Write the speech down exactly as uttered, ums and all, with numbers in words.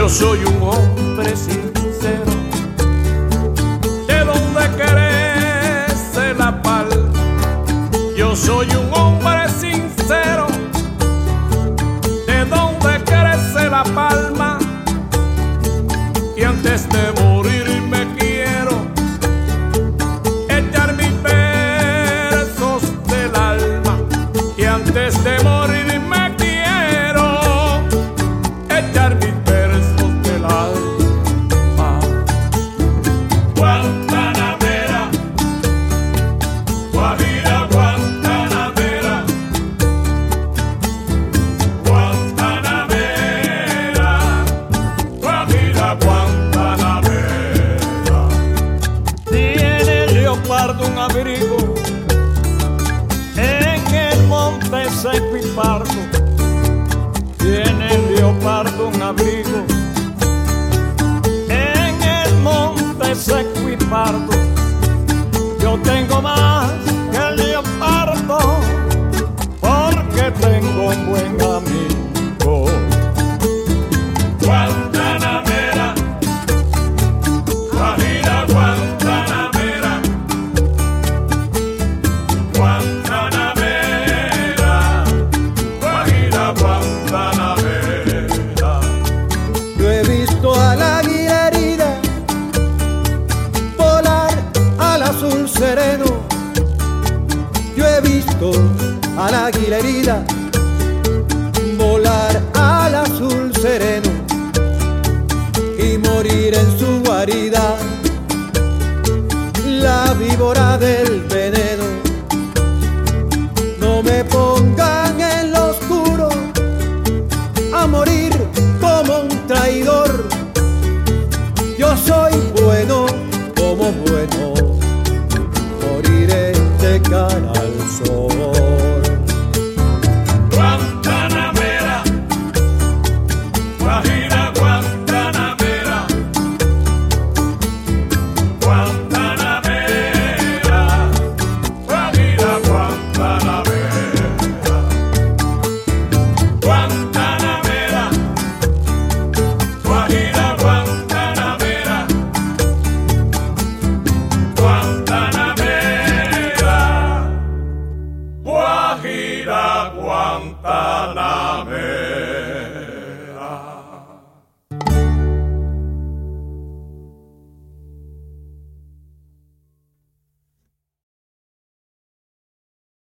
Yo soy un hombre sincero, de donde crece la palma. Yo soy un hombre sincero, de donde crece la palma. Y antes de morir me quiero echar mis versos del alma. Y antes de morir me quiero echar mis versos del alma. Guantanamera, Guajira, Guantanamera, Guantanamera, Guajira, Guantanamera. Tiene el leopardo un abrigo en el monte seco y pardo. Tiene el leopardo un abrigo en el monte seco y pardo. Yo tengo más que el leopardo porque tengo un buen amigo. Guantanamera, Guajira, Guantanamera, Guantanamera, Guajira, Guantanamera. Yo he visto al águila herida volar al azul sereno. Yo he visto al águila herida volar al azul sereno y morir en su guarida. La víbora del